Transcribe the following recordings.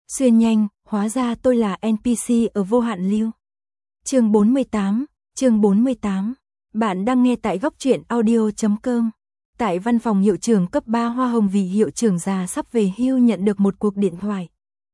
Xuyên nhanh, hóa ra tôi là NPC ở Vô Hạn Lưu. Chương 48. Bạn đang nghe tại góc truyện audio.com. Tại văn phòng hiệu trưởng cấp 3 Hoa Hồng vì hiệu trưởng già sắp về hưu nhận được một cuộc điện thoại.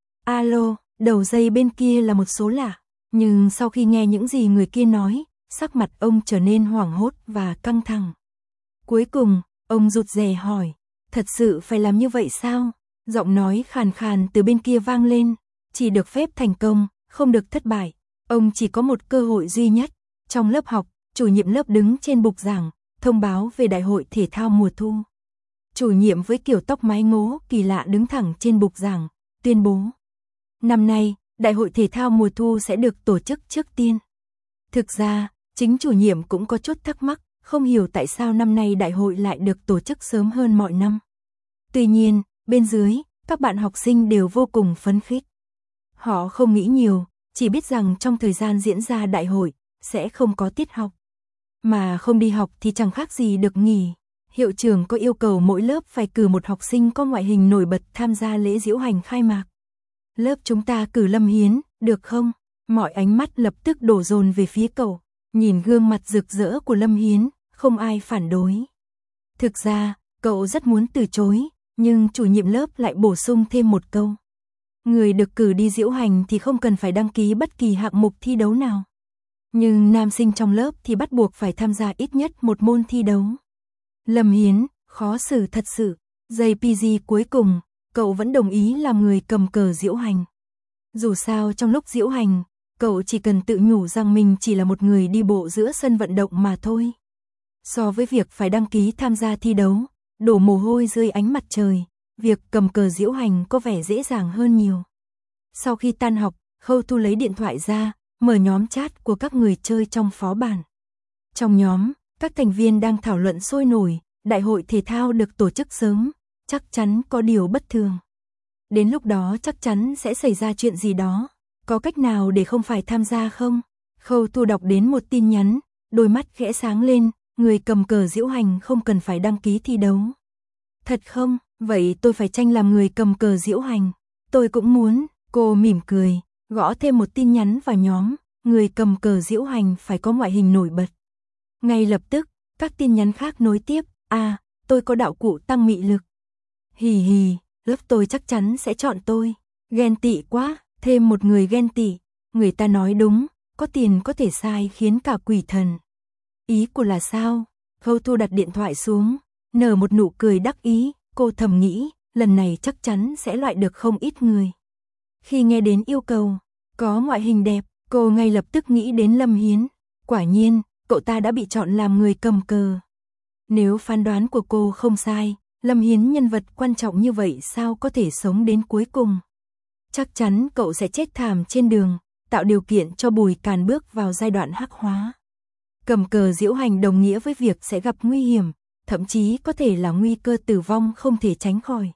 Alo, đầu dây bên kia là một số lạ, nhưng sau khi nghe những gì người kia nói, sắc mặt ông trở nên hoảng hốt và căng thẳng. Cuối cùng, ông rụt rè hỏi, thật sự phải làm như vậy sao? Giọng nói khàn khàn từ bên kia vang lên, chỉ được phép thành công, không được thất bại. Ông chỉ có một cơ hội duy nhất. Trong lớp học, chủ nhiệm lớp đứng trên bục giảng, thông báo về đại hội thể thao mùa thu. Chủ nhiệm với kiểu tóc mái ngố kỳ lạ đứng thẳng trên bục giảng, tuyên bố. Năm nay, đại hội thể thao mùa thu sẽ được tổ chức trước tiên. Thực ra, chính chủ nhiệm cũng có chút thắc mắc, không hiểu tại sao năm nay đại hội lại được tổ chức sớm hơn mọi năm. Tuy nhiên, bên dưới, các bạn học sinh đều vô cùng phấn khích. Họ không nghĩ nhiều, chỉ biết rằng trong thời gian diễn ra đại hội, sẽ không có tiết học. Mà không đi học thì chẳng khác gì được nghỉ. Hiệu trưởng có yêu cầu mỗi lớp phải cử một học sinh có ngoại hình nổi bật tham gia lễ diễu hành khai mạc. Lớp chúng ta cử Lâm Hiến, được không? Mọi ánh mắt lập tức đổ dồn về phía cậu. Nhìn gương mặt rực rỡ của Lâm Hiến, không ai phản đối. Thực ra, cậu rất muốn từ chối, nhưng chủ nhiệm lớp lại bổ sung thêm một câu. Người được cử đi diễu hành thì không cần phải đăng ký bất kỳ hạng mục thi đấu nào. Nhưng nam sinh trong lớp thì bắt buộc phải tham gia ít nhất một môn thi đấu. Lâm Hiến, khó xử thật sự. JPG cuối cùng, cậu vẫn đồng ý làm người cầm cờ diễu hành. Dù sao trong lúc diễu hành, cậu chỉ cần tự nhủ rằng mình chỉ là một người đi bộ giữa sân vận động mà thôi. So với việc phải đăng ký tham gia thi đấu, đổ mồ hôi dưới ánh mặt trời, việc cầm cờ diễu hành có vẻ dễ dàng hơn nhiều. Sau khi tan học, Khâu Thu lấy điện thoại ra, mở nhóm chat của các người chơi trong phó bản. Trong nhóm, các thành viên đang thảo luận sôi nổi, đại hội thể thao được tổ chức sớm, chắc chắn có điều bất thường. Đến lúc đó chắc chắn sẽ xảy ra chuyện gì đó, có cách nào để không phải tham gia không? Khâu Thu đọc đến một tin nhắn, đôi mắt khẽ sáng lên, người cầm cờ diễu hành không cần phải đăng ký thi đấu. Thật không? Vậy tôi phải tranh làm người cầm cờ diễu hành. Tôi cũng muốn, cô mỉm cười, gõ thêm một tin nhắn vào nhóm, người cầm cờ diễu hành phải có ngoại hình nổi bật. Ngay lập tức, các tin nhắn khác nối tiếp, tôi có đạo cụ tăng mị lực. Hì hì, lớp tôi chắc chắn sẽ chọn tôi. Ghen tị quá, thêm một người ghen tị. Người ta nói đúng, có tiền có thể sai khiến cả quỷ thần. Ý của là sao? Khâu Thu đặt điện thoại xuống, nở một nụ cười đắc ý, cô thầm nghĩ, lần này chắc chắn sẽ loại được không ít người. Khi nghe đến yêu cầu, có ngoại hình đẹp, cô ngay lập tức nghĩ đến Lâm Hiến. Quả nhiên, cậu ta đã bị chọn làm người cầm cờ. Nếu phán đoán của cô không sai, Lâm Hiến nhân vật quan trọng như vậy sao có thể sống đến cuối cùng. Chắc chắn cậu sẽ chết thảm trên đường, tạo điều kiện cho Bùi Càn bước vào giai đoạn hắc hóa. Cầm cờ diễu hành đồng nghĩa với việc sẽ gặp nguy hiểm, thậm chí có thể là nguy cơ tử vong không thể tránh khỏi.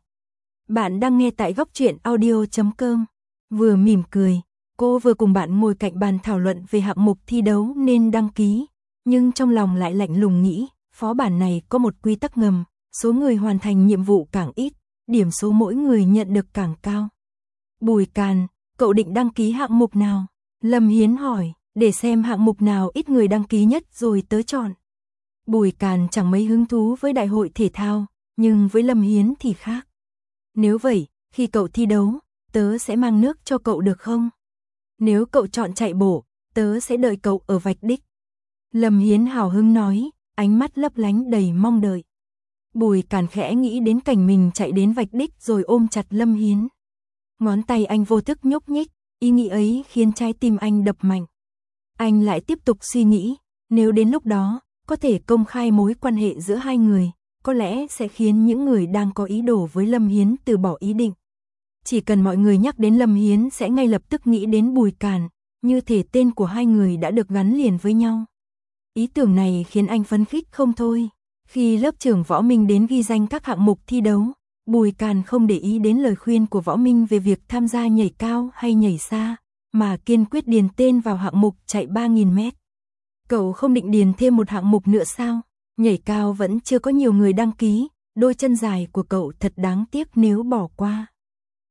Bạn đang nghe tại góc truyện audio.com. Vừa mỉm cười, cô vừa cùng bạn ngồi cạnh bàn thảo luận về hạng mục thi đấu nên đăng ký, nhưng trong lòng lại lạnh lùng nghĩ, phó bản này có một quy tắc ngầm, số người hoàn thành nhiệm vụ càng ít, điểm số mỗi người nhận được càng cao. Bùi Càn, cậu định đăng ký hạng mục nào? Lâm Hiến hỏi, để xem hạng mục nào ít người đăng ký nhất rồi tớ chọn. Bùi Càn chẳng mấy hứng thú với đại hội thể thao, nhưng với Lâm Hiến thì khác. Nếu vậy, khi cậu thi đấu, tớ sẽ mang nước cho cậu được không? Nếu cậu chọn chạy bộ, tớ sẽ đợi cậu ở vạch đích. Lâm Hiến hào hứng nói, ánh mắt lấp lánh đầy mong đợi. Bùi Càn khẽ nghĩ đến cảnh mình chạy đến vạch đích rồi ôm chặt Lâm Hiến. Ngón tay anh vô thức nhúc nhích, ý nghĩ ấy khiến trái tim anh đập mạnh. Anh lại tiếp tục suy nghĩ, nếu đến lúc đó, có thể công khai mối quan hệ giữa hai người, có lẽ sẽ khiến những người đang có ý đồ với Lâm Hiến từ bỏ ý định. Chỉ cần mọi người nhắc đến Lâm Hiến sẽ ngay lập tức nghĩ đến Bùi Càn, như thể tên của hai người đã được gắn liền với nhau. Ý tưởng này khiến anh phấn khích không thôi. Khi lớp trưởng Võ Minh đến ghi danh các hạng mục thi đấu, Bùi Càn không để ý đến lời khuyên của Võ Minh về việc tham gia nhảy cao hay nhảy xa, mà kiên quyết điền tên vào hạng mục chạy 3.000 mét. Cậu không định điền thêm một hạng mục nữa sao? Nhảy cao vẫn chưa có nhiều người đăng ký, đôi chân dài của cậu thật đáng tiếc nếu bỏ qua.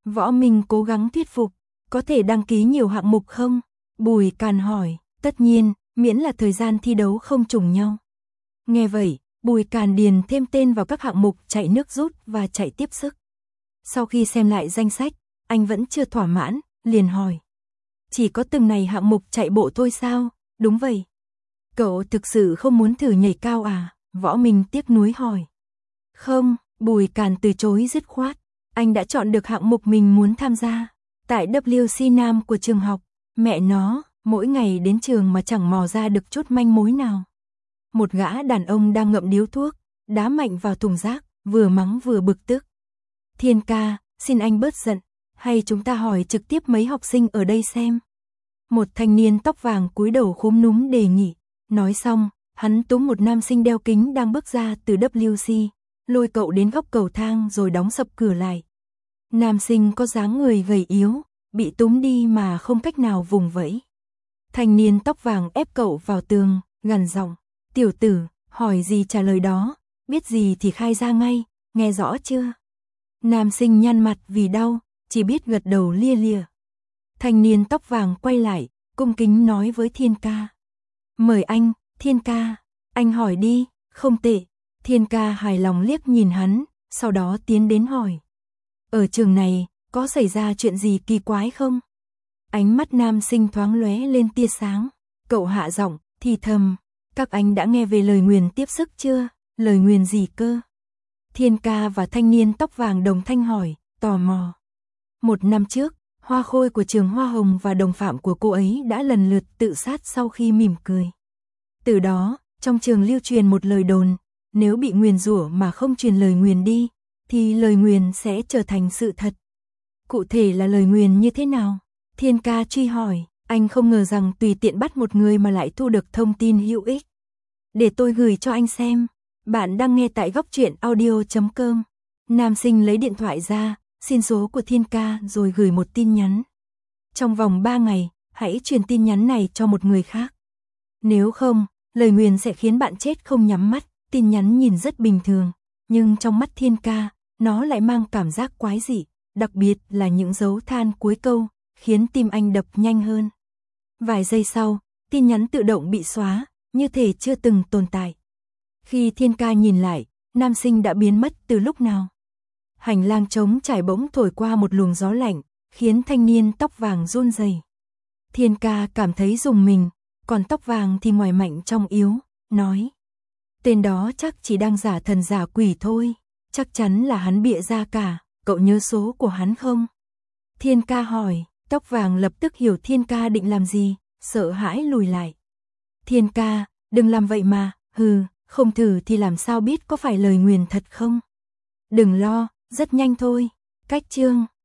Võ Minh cố gắng thuyết phục, có thể đăng ký nhiều hạng mục không? Bùi Càn hỏi, tất nhiên, miễn là thời gian thi đấu không trùng nhau. Nghe vậy, Bùi Càn điền thêm tên vào các hạng mục chạy nước rút và chạy tiếp sức. Sau khi xem lại danh sách, anh vẫn chưa thỏa mãn, liền hỏi. Chỉ có từng này hạng mục chạy bộ thôi sao? Đúng vậy. Cậu thực sự không muốn thử nhảy cao à? Võ Minh tiếc nuối hỏi. Không, Bùi Càn từ chối dứt khoát. Anh đã chọn được hạng mục mình muốn tham gia. Tại WC Nam của trường học, mẹ nó, mỗi ngày đến trường mà chẳng mò ra được chút manh mối nào. Một gã đàn ông đang ngậm điếu thuốc, đá mạnh vào thùng rác, vừa mắng vừa bực tức. Thiên ca, xin anh bớt giận, hay chúng ta hỏi trực tiếp mấy học sinh ở đây xem. Một thanh niên tóc vàng cúi đầu khúm núm đề nghị. Nói xong, hắn túm một nam sinh đeo kính đang bước ra từ WC, lôi cậu đến góc cầu thang rồi đóng sập cửa lại. Nam sinh có dáng người gầy yếu, bị túm đi mà không cách nào vùng vẫy. Thanh niên tóc vàng ép cậu vào tường, gằn giọng, tiểu tử, hỏi gì trả lời đó, biết gì thì khai ra ngay, nghe rõ chưa? Nam sinh nhăn mặt vì đau, chỉ biết gật đầu lia lịa. Thanh niên tóc vàng quay lại, cung kính nói với Thiên ca. Mời anh, Thiên ca, anh hỏi đi, không tệ. Thiên ca hài lòng liếc nhìn hắn, sau đó tiến đến hỏi. Ở trường này, có xảy ra chuyện gì kỳ quái không? Ánh mắt nam sinh thoáng lóe lên tia sáng, cậu hạ giọng, thì thầm, các anh đã nghe về lời nguyền tiếp sức chưa? Lời nguyền gì cơ? Thiên ca và thanh niên tóc vàng đồng thanh hỏi, tò mò. 1 năm trước, hoa khôi của trường Hoa Hồng và đồng phạm của cô ấy đã lần lượt tự sát sau khi mỉm cười. Từ đó, trong trường lưu truyền một lời đồn, nếu bị nguyền rủa mà không truyền lời nguyền đi, thì lời nguyền sẽ trở thành sự thật. Cụ thể là lời nguyền như thế nào? Thiên ca truy hỏi, anh không ngờ rằng tùy tiện bắt một người mà lại thu được thông tin hữu ích. Để tôi gửi cho anh xem. Bạn đang nghe tại góc truyện audio.com. Nam sinh lấy điện thoại ra, xin số của Thiên ca rồi gửi một tin nhắn. Trong vòng 3 ngày, hãy truyền tin nhắn này cho một người khác. Nếu không, lời nguyền sẽ khiến bạn chết không nhắm mắt. Tin nhắn nhìn rất bình thường, nhưng trong mắt Thiên ca, nó lại mang cảm giác quái dị, đặc biệt là những dấu than cuối câu, khiến tim anh đập nhanh hơn. Vài giây sau, tin nhắn tự động bị xóa, như thể chưa từng tồn tại. Khi Thiên ca nhìn lại, nam sinh đã biến mất từ lúc nào. Hành lang trống trải bỗng thổi qua một luồng gió lạnh, khiến thanh niên tóc vàng run rẩy. Thiên ca cảm thấy rùng mình, còn tóc vàng thì ngoài mạnh trong yếu, nói. Tên đó chắc chỉ đang giả thần giả quỷ thôi, chắc chắn là hắn bịa ra cả, cậu nhớ số của hắn không? Thiên ca hỏi, tóc vàng lập tức hiểu Thiên ca định làm gì, sợ hãi lùi lại. Thiên ca, đừng làm vậy mà, không thử thì làm sao biết có phải lời nguyền thật không? Đừng lo, rất nhanh thôi. Cách chương